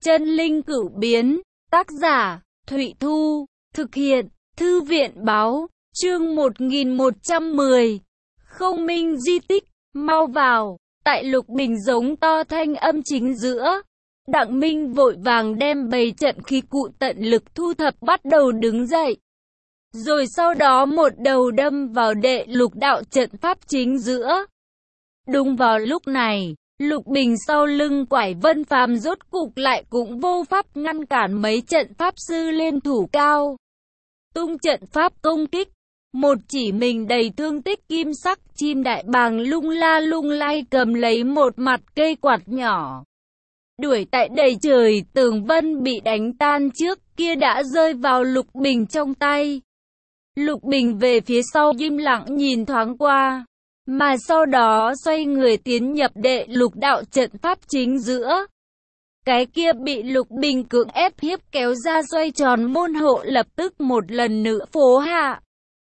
Chân linh cửu biến, tác giả, Thụy Thu, thực hiện, Thư viện báo, chương 1110. Không minh di tích, mau vào, tại Lục Bình giống to thanh âm chính giữa. Đặng Minh vội vàng đem bày trận khí cụ tận lực thu thập bắt đầu đứng dậy. Rồi sau đó một đầu đâm vào đệ lục đạo trận pháp chính giữa. Đúng vào lúc này, Lục Bình sau lưng Quải Vân Phàm rốt cục lại cũng vô pháp ngăn cản mấy trận pháp sư liên thủ cao. Tung trận pháp công kích, một chỉ mình đầy thương tích kim sắc chim đại bàng lung la lung lay cầm lấy một mặt cây quạt nhỏ. Đuổi tại đầy trời, tường vân bị đánh tan trước kia đã rơi vào Lục Bình trong tay. Lục Bình về phía sau im lặng nhìn thoáng qua, mà sau đó xoay người tiến nhập đệ lục đạo trận pháp chính giữa. Cái kia bị Lục Bình cưỡng ép hiếp kéo ra xoay tròn môn hộ lập tức một lần nữa phô hạ.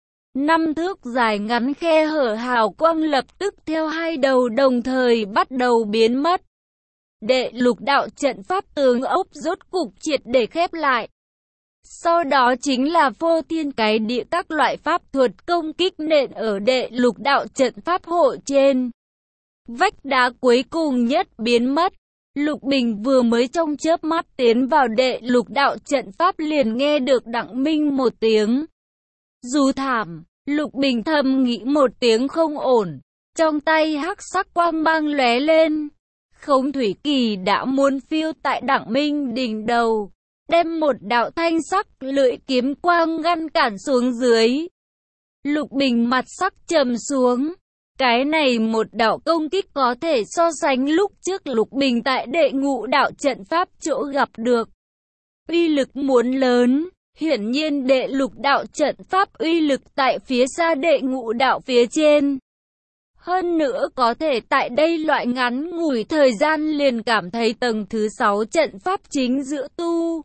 5 thước dài ngắn khe hở hào quang lập tức theo hai đầu đồng thời bắt đầu biến mất. Đệ lục đạo trận pháp tường ốc rốt cục triệt để khép lại. Sau đó chính là phô thiên cái địa các loại pháp thuật công kích nện ở đệ lục đạo trận pháp hộ trên. Vách đá cuối cùng nhất biến mất. Lục Bình vừa mới trong chớp mắt tiến vào đệ lục đạo trận pháp liền nghe được Đặng Minh một tiếng rú thảm. Lục Bình thầm nghĩ một tiếng không ổn. Trong tay hắc sắc quang mang lóe lên. Khống thủy kỳ đã muốn phiêu tại Đặng Minh đỉnh đầu, đem một đạo thanh sắc lưỡi kiếm quang ngăn cản xuống dưới. Lục Bình mặt sắc trầm xuống. Cái này một đạo công kích có thể so sánh lúc trước Lục Bình tại đệ ngũ đạo trận pháp chỗ gặp được. Uy lực muốn lớn, hiển nhiên đệ lục đạo trận pháp uy lực tại phía xa đệ ngũ đạo phía trên. Hơn nữa có thể tại đây loại ngắn ngủi thời gian liền cảm thấy tầng thứ 6 trận pháp chính giữa tu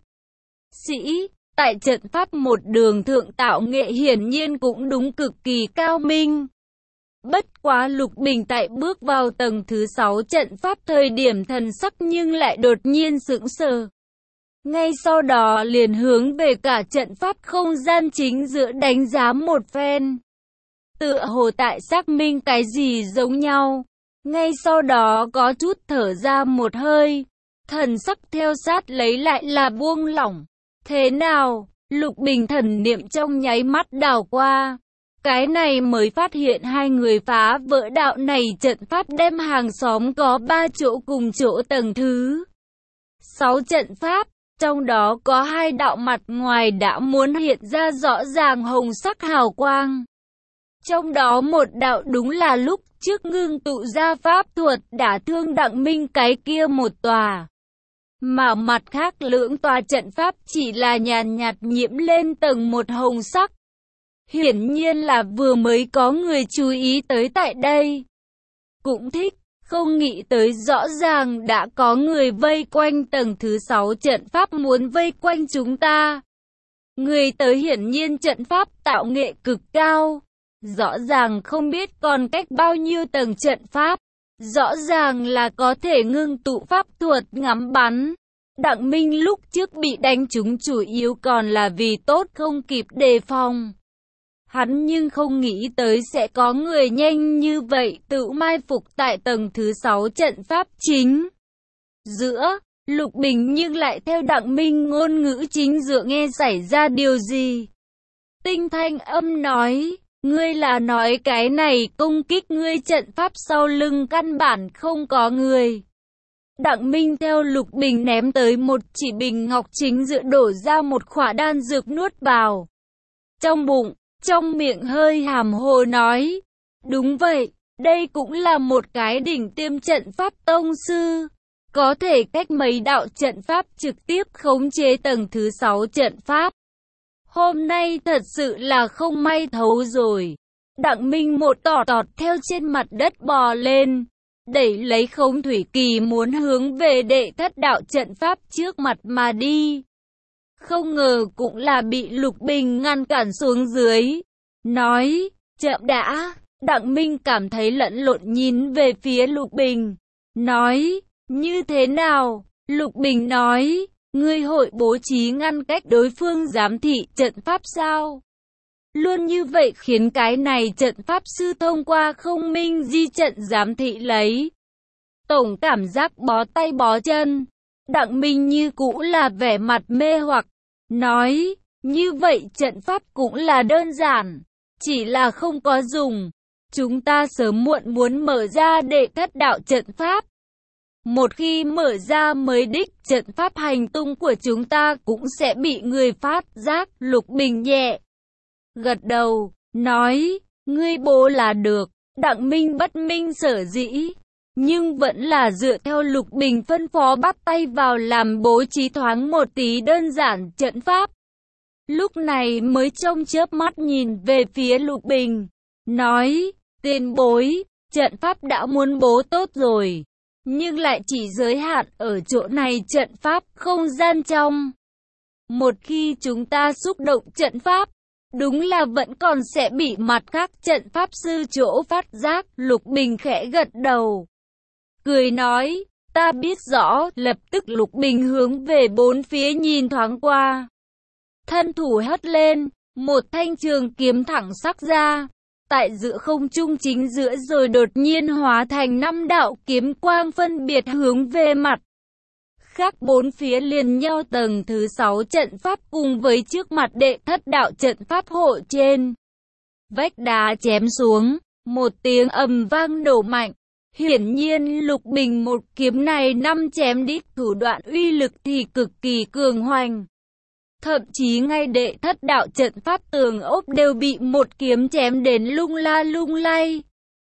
sĩ, tại trận pháp một đường thượng tạo nghệ hiển nhiên cũng đúng cực kỳ cao minh. Bất quá Lục Bình tại bước vào tầng thứ 6 trận pháp thời điểm thần sắc nhưng lại đột nhiên sững sờ. Ngay sau đó liền hướng về cả trận pháp không gian chính giữa đánh giá một phen. Tựa hồ tại xác minh cái gì giống nhau. Ngay sau đó có chút thở ra một hơi. Thần sắc theo sát lấy lại là buông lỏng. Thế nào? Lục Bình thần niệm trong nháy mắt đảo qua. Cái này mới phát hiện hai người phá vỡ đạo này trận pháp đem hàng xóm có 3 chỗ cùng chỗ tầng thứ 6 trận pháp. Trong đó có 2 đạo mặt ngoài đã muốn hiện ra rõ ràng hồng sắc hào quang. Trong đó một đạo đúng là lúc trước ngưng tụ ra pháp thuật đả thương Đặng Minh cái kia một tòa. Mà mặt khác lưỡng tòa trận pháp chỉ là nhàn nhạt nhiễm lên tầng một hồng sắc. Hiển nhiên là vừa mới có người chú ý tới tại đây. Cũng thích, không nghĩ tới rõ ràng đã có người vây quanh tầng thứ 6 trận pháp muốn vây quanh chúng ta. Người tới hiển nhiên trận pháp tạo nghệ cực cao. Rõ ràng không biết còn cách bao nhiêu tầng trận pháp. Rõ ràng là có thể ngưng tụ pháp thuật ngắm bắn. Đặng Minh lúc trước bị đánh trúng chủ yếu còn là vì tốt không kịp đề phòng. Hắn nhưng không nghĩ tới sẽ có người nhanh như vậy tự mai phục tại tầng thứ 6 trận pháp chính giữa. Lục Bình nhưng lại theo Đặng Minh ngôn ngữ chính giữa nghe xảy ra điều gì. Tinh thanh âm nói, ngươi là nói cái này công kích ngươi trận pháp sau lưng căn bản không có người. Đặng Minh theo Lục Bình ném tới một chỉ bình ngọc chính giữa đổ ra một khỏa đan dược nuốt vào trong bụng. Trong miệng hơi hàm hồ nói, đúng vậy, đây cũng là một cái đỉnh tiêm trận pháp tông sư. Có thể cách mấy đạo trận pháp trực tiếp khống chế tầng thứ 6 trận pháp. Hôm nay thật sự là không may thấu rồi. Đặng Minh một tọt theo trên mặt đất bò lên, đẩy lấy Khống thủy kỳ muốn hướng về đệ thất đạo trận pháp trước mặt mà đi. Không ngờ cũng là bị Lục Bình ngăn cản xuống dưới. Nói, chậm đã. Đặng Minh cảm thấy lẫn lộn nhìn về phía Lục Bình. Nói, như thế nào? Lục Bình nói, ngươi hội bố trí ngăn cách đối phương giám thị trận pháp sao? Luôn như vậy khiến cái này trận pháp sư thông qua không minh di trận giám thị lấy. Tổng cảm giác bó tay bó chân. Đặng Minh như cũ là vẻ mặt mê hoặc, nói, như vậy trận pháp cũng là đơn giản, chỉ là không có dùng. Chúng ta sớm muộn muốn mở ra để thất đạo trận pháp. Một khi mở ra mới đích trận pháp hành tung của chúng ta cũng sẽ bị người phát giác. Lục Bình nhẹ gật đầu, nói, ngươi bố là được. Đặng Minh bất minh sở dĩ, nhưng vẫn là dựa theo Lục Bình phân phó bắt tay vào làm bố trí thoáng một tí đơn giản trận pháp. Lúc này mới trông chớp mắt nhìn về phía Lục Bình, nói, tiền bối, trận pháp đã muốn bố tốt rồi, nhưng lại chỉ giới hạn ở chỗ này trận pháp không gian trong. Một khi chúng ta xúc động trận pháp, đúng là vẫn còn sẽ bị mặt khác trận pháp sư chỗ phát giác. Lục Bình khẽ gật đầu, cười nói, ta biết rõ. Lập tức Lục Bình hướng về bốn phía nhìn thoáng qua, thân thủ hất lên, một thanh trường kiếm thẳng sắc ra, tại giữa không trung chính giữa rồi đột nhiên hóa thành 5 đạo kiếm quang phân biệt hướng về mặt khác bốn phía liền nhau. Tầng thứ 6 trận pháp cùng với trước mặt đệ thất đạo trận pháp hộ trên vách đá chém xuống, một tiếng ầm vang nổ mạnh. Hiển nhiên Lục Bình một kiếm này năm chém đít, thủ đoạn uy lực thì cực kỳ cường hoành. Thậm chí ngay đệ thất đạo trận pháp tường ốp đều bị một kiếm chém đến lung la lung lay.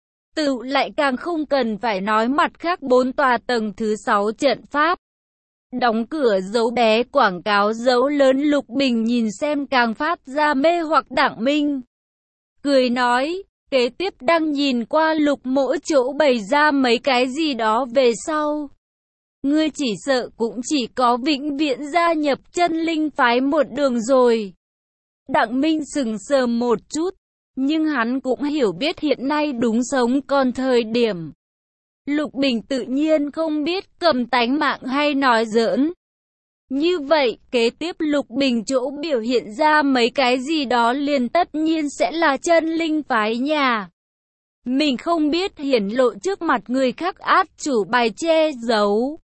Tự lại càng không cần phải nói mặt khác 4 tòa tầng thứ 6 trận pháp. Đóng cửa dấu bé quảng cáo dấu lớn. Lục Bình nhìn xem càng phát ra mê hoặc. Đặng Minh cười nói, kế tiếp đang nhìn qua Lục mỗi chỗ bày ra mấy cái gì đó về sau. Ngươi chỉ sợ cũng chỉ có vĩnh viễn gia nhập chân linh phái một đường rồi. Đặng Minh sững sờ một chút, nhưng hắn cũng hiểu biết hiện nay đúng sống còn thời điểm. Lục Bình tự nhiên không biết cầm tánh mạng hay nói giỡn. Như vậy, kế tiếp Lục Bình chỗ biểu hiện ra mấy cái gì đó liền tất nhiên sẽ là chân linh phái nhà. Mình không biết hiển lộ trước mặt người khác át chủ bài che giấu.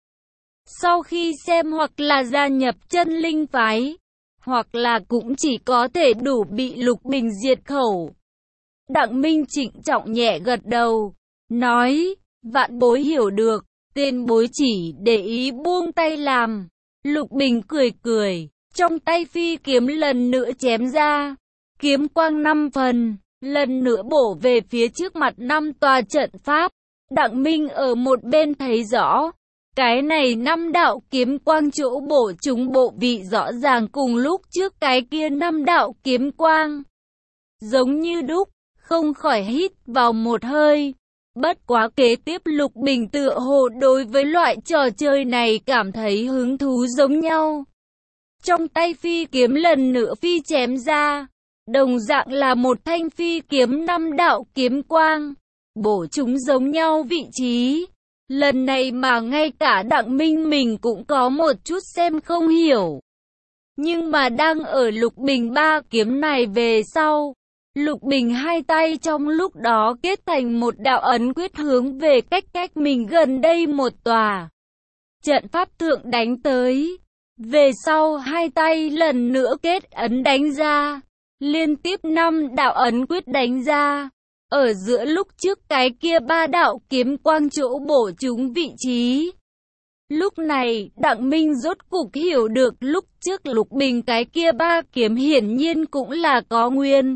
Sau khi xem hoặc là gia nhập chân linh phái, hoặc là cũng chỉ có thể đủ bị Lục Bình diệt khẩu. Đặng Minh trịnh trọng nhẹ gật đầu, nói, vạn bối hiểu được, tiền bối chỉ để ý buông tay làm. Lục Bình cười cười, trong tay phi kiếm lần nữa chém ra, kiếm quang 5 phần, lần nữa bổ về phía trước mặt 5 tòa trận pháp. Đặng Minh ở một bên thấy rõ, cái này 5 đạo kiếm quang chỗ bổ chúng bộ vị rõ ràng cùng lúc trước cái kia 5 đạo kiếm quang. Giống như đúc, không khỏi hít vào một hơi. Bất quá kế tiếp Lục Bình tựa hồ đối với loại trò chơi này cảm thấy hứng thú giống nhau. Trong tay phi kiếm lần nữa phi chém ra, đồng dạng là một thanh phi kiếm 5 đạo kiếm quang, bổ chúng giống nhau vị trí. Lần này mà ngay cả Đặng Minh mình cũng có một chút xem không hiểu. Nhưng mà đang ở Lục Bình 3 kiếm này về sau, Lục Bình hai tay trong lúc đó kết thành một đạo ấn quyết hướng về cách mình gần đây một tòa trận pháp thượng đánh tới. Về sau hai tay lần nữa kết ấn đánh ra, liên tiếp 5 đạo ấn quyết đánh ra. Ở giữa lúc trước cái kia 3 đạo kiếm quang chỗ bổ chúng vị trí. Lúc này, Đặng Minh rốt cục hiểu được lúc trước Lục Bình cái kia 3 kiếm hiển nhiên cũng là có nguyên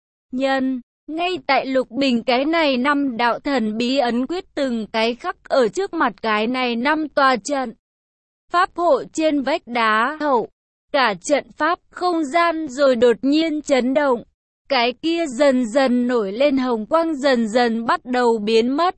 nhân. Ngay tại Lục Bình cái này 5 đạo thần bí ấn quyết từng cái khắc ở trước mặt cái này 5 tòa trận pháp hộ trên vách đá hậu. Cả trận pháp không gian rồi đột nhiên chấn động. Cái kia dần dần nổi lên hồng quang dần dần bắt đầu biến mất.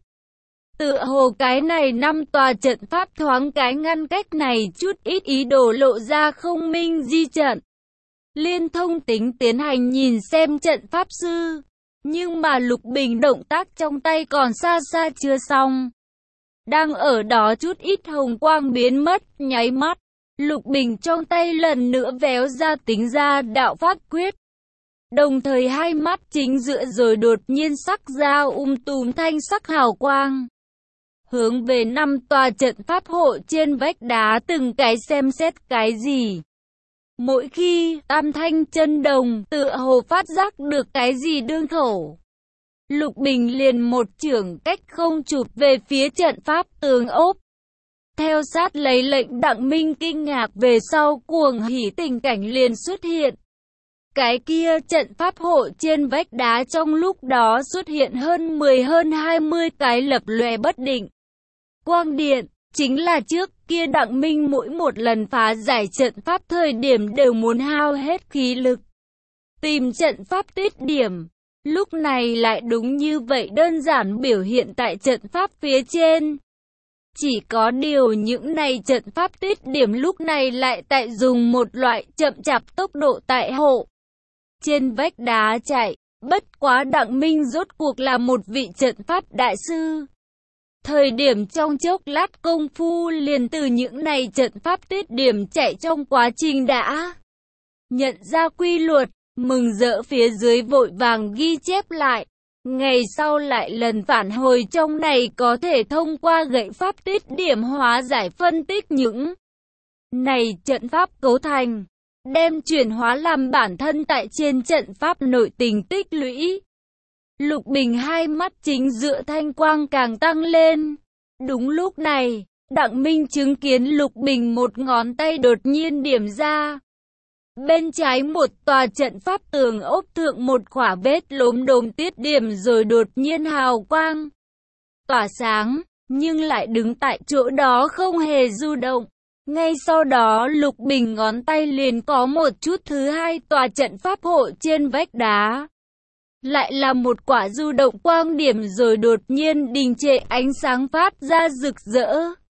Tựa hồ cái này 5 tòa trận pháp thoáng cái ngăn cách này chút ít ý đồ lộ ra không minh di trận. Liên thông tính tiến hành nhìn xem trận pháp sư. Nhưng mà Lục Bình động tác trong tay còn xa xa chưa xong. Đang ở đó chút ít hồng quang biến mất, nháy mắt. Lục Bình trong tay lần nữa véo ra tính ra đạo pháp quyết. Đồng thời hai mắt chính giữa rồi đột nhiên sắc ra tùm thanh sắc hào quang. Hướng về 5 tòa trận pháp hộ trên vách đá từng cái xem xét cái gì. Mỗi khi Tam Thanh Chân Đồng tựa hồ phát giác được cái gì đương khẩu, Lục Bình liền một chưởng cách không chụp về phía trận pháp tường ốp. Theo sát lấy lệnh Đặng Minh kinh ngạc về sau cuồng hỉ tình cảnh liền xuất hiện. Cái kia trận pháp hộ trên vách đá trong lúc đó xuất hiện hơn 20 cái lập lòe bất định quang điện, chính là trước kia Đặng Minh mỗi một lần phá giải trận pháp thời điểm đều muốn hao hết khí lực tìm trận pháp tiết điểm. Lúc này lại đúng như vậy đơn giản biểu hiện tại trận pháp phía trên. Chỉ có điều những này trận pháp tiết điểm lúc này lại tại dùng một loại chậm chạp tốc độ tại hộ trên vách đá chạy. Bất quá Đặng Minh rốt cuộc là một vị trận pháp đại sư. Thời điểm trong chốc lát công phu liền từ những này trận pháp tiết điểm chạy trong quá trình đã nhận ra quy luật, mừng rỡ phía dưới vội vàng ghi chép lại. Ngày sau lại lần phản hồi trong này có thể thông qua gậy pháp tiết điểm hóa giải phân tích những này trận pháp cấu thành, đem chuyển hóa làm bản thân tại trên trận pháp nội tình tích lũy. Lục Bình hai mắt chính giữa thanh quang càng tăng lên. Đúng lúc này, Đặng Minh chứng kiến Lục Bình một ngón tay đột nhiên điểm ra. Bên trái một tòa trận pháp tường ốp thượng một khỏa vết lốm đốm tiết điểm rồi đột nhiên hào quang tỏa sáng, nhưng lại đứng tại chỗ đó không hề du động. Ngay sau đó Lục Bình ngón tay liền có một chút thứ hai tòa trận pháp hộ trên vách đá. Lại là một quả du động quang điểm rồi đột nhiên đình trệ, ánh sáng phát ra rực rỡ.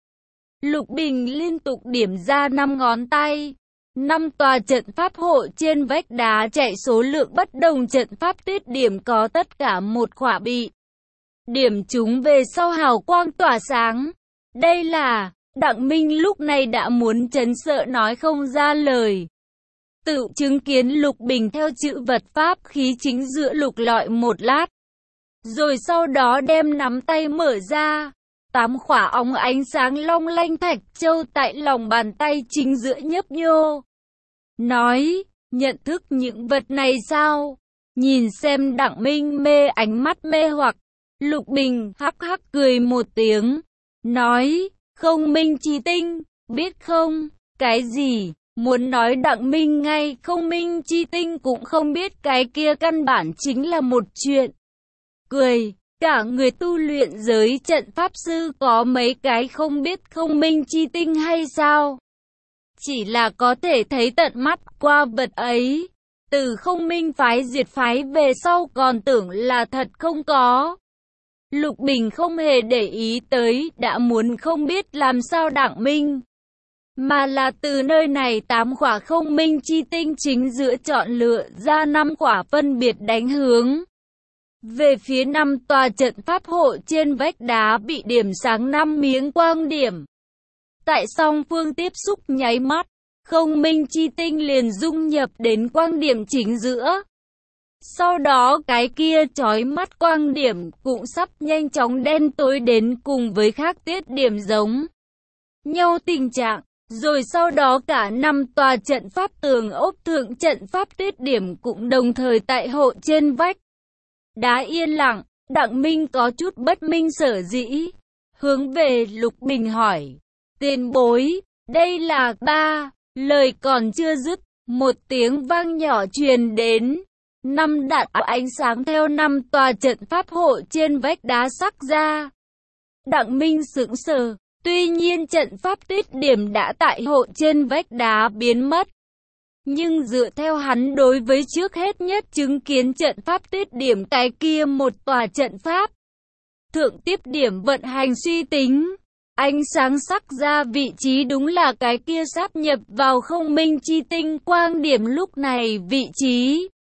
Lục Bình liên tục điểm ra 5 ngón tay. 5 tòa trận pháp hộ trên vách đá chạy số lượng bất đồng trận pháp tiết điểm có tất cả một khỏa bị điểm chúng về sau hào quang tỏa sáng. Đây là, Đặng Minh lúc này đã muốn chấn sợ nói không ra lời. Tự chứng kiến Lục Bình theo chữ vật pháp khí chính giữa lục lọi một lát. Rồi sau đó đem nắm tay mở ra. 8 khỏa óng ánh sáng long lanh thạch châu tại lòng bàn tay chính giữa nhấp nhô. Nói, nhận thức những vật này sao? Nhìn xem Đặng Minh mê ánh mắt mê hoặc. Lục Bình hắc hắc cười một tiếng. Nói, không minh chi tinh, biết không? Cái gì? Muốn nói Đặng Minh ngay không minh chi tinh cũng không biết, cái kia căn bản chính là một chuyện. Cười, cả người tu luyện giới trận pháp sư có mấy cái không biết không minh chi tinh hay sao? Chỉ là có thể thấy tận mắt qua vật ấy. Từ không minh phái diệt phái về sau còn tưởng là thật không có. Lục Bình không hề để ý tới, đã muốn không biết làm sao Đặng Minh. Mà là từ nơi này 8 khỏa không minh chi tinh chính giữa chọn lựa ra 5 khỏa phân biệt đánh hướng về phía 5 tòa trận pháp hộ trên vách đá bị điểm sáng 5 miếng quang điểm. Tại song phương tiếp xúc nháy mắt, không minh chi tinh liền dung nhập đến quang điểm chính giữa. Sau đó cái kia chói mắt quang điểm cũng sắp nhanh chóng đen tối đến cùng với khác tiết điểm giống nhau tình trạng. Rồi sau đó cả 5 tòa trận pháp tường ốp thượng trận pháp tiết điểm cũng đồng thời tại hộ trên vách đá yên lặng. Đặng Minh có chút bất minh sở dĩ, hướng về Lục Bình hỏi, tiền bối, đây là ba. Lời còn chưa dứt, một tiếng vang nhỏ truyền đến. 5 đạn ánh sáng theo 5 tòa trận pháp hộ trên vách đá sắc ra. Đặng Minh sững sờ. Tuy nhiên trận pháp tiết điểm đã tại hộ trên vách đá biến mất. Nhưng dựa theo hắn đối với trước hết nhất chứng kiến trận pháp tiết điểm cái kia một tòa trận pháp thượng tiếp điểm vận hành suy tính, ánh sáng sắc ra vị trí đúng là cái kia sáp nhập vào không minh chi tinh quang điểm. Lúc này vị trí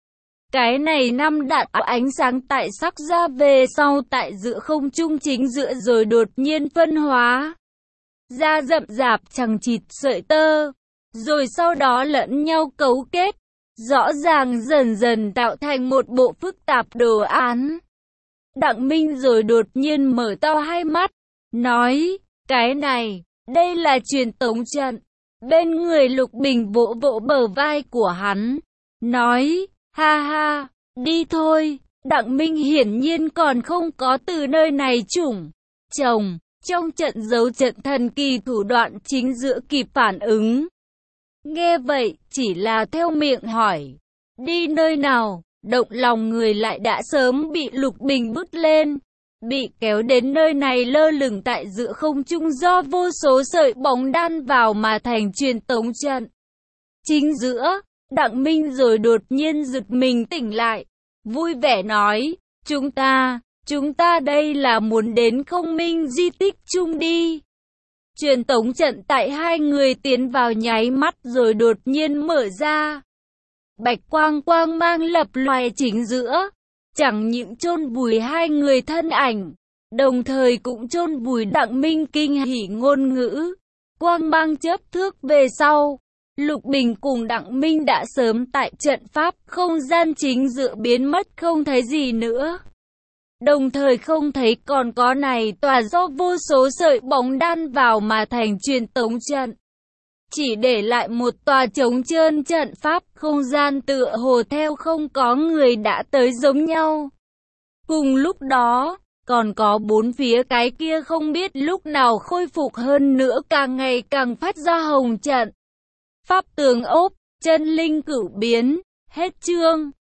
Cái này năm đạn ánh sáng tại sắc ra về sau tại giữa không trung chính giữa rồi đột nhiên phân hóa ra rậm rạp chằng chịt sợi tơ, rồi sau đó lẫn nhau cấu kết, rõ ràng dần dần tạo thành một bộ phức tạp đồ án. Đặng Minh rồi đột nhiên mở to hai mắt, nói, cái này, đây là truyền tống trận. Bên người Lục Bình vỗ vỗ bờ vai của hắn, nói, ha ha, đi thôi. Đặng Minh hiển nhiên còn không có từ nơi này chủng chồng, trong trận đấu trận thần kỳ thủ đoạn chính giữa kịp phản ứng. Nghe vậy, chỉ là theo miệng hỏi, đi nơi nào, động lòng người lại đã sớm bị Lục Bình bứt lên, bị kéo đến nơi này lơ lửng tại giữa không trung do vô số sợi bóng đan vào mà thành truyền tống trận. Chính giữa, Đặng Minh rồi đột nhiên giật mình tỉnh lại, vui vẻ nói, chúng ta đây là muốn đến Không Minh di tích chung đi. Truyền tống trận tại hai người tiến vào nháy mắt rồi đột nhiên mở ra. Bạch quang quang mang lập loè chính giữa, chẳng những chôn vùi hai người thân ảnh, đồng thời cũng chôn vùi Đặng Minh kinh hỉ ngôn ngữ. Quang mang chớp thước về sau, Lục Bình cùng Đặng Minh đã sớm tại trận pháp không gian chính giữa biến mất không thấy gì nữa. Đồng thời không thấy còn có này tòa do vô số sợi bóng đan vào mà thành truyền tống trận. Chỉ để lại một tòa trống trơn trận pháp không gian tựa hồ theo không có người đã tới giống nhau. Cùng lúc đó, còn có bốn phía cái kia không biết lúc nào khôi phục hơn nữa càng ngày càng phát ra hồng trận. Pháp tường ốp, chân linh cửu biến, hết chương.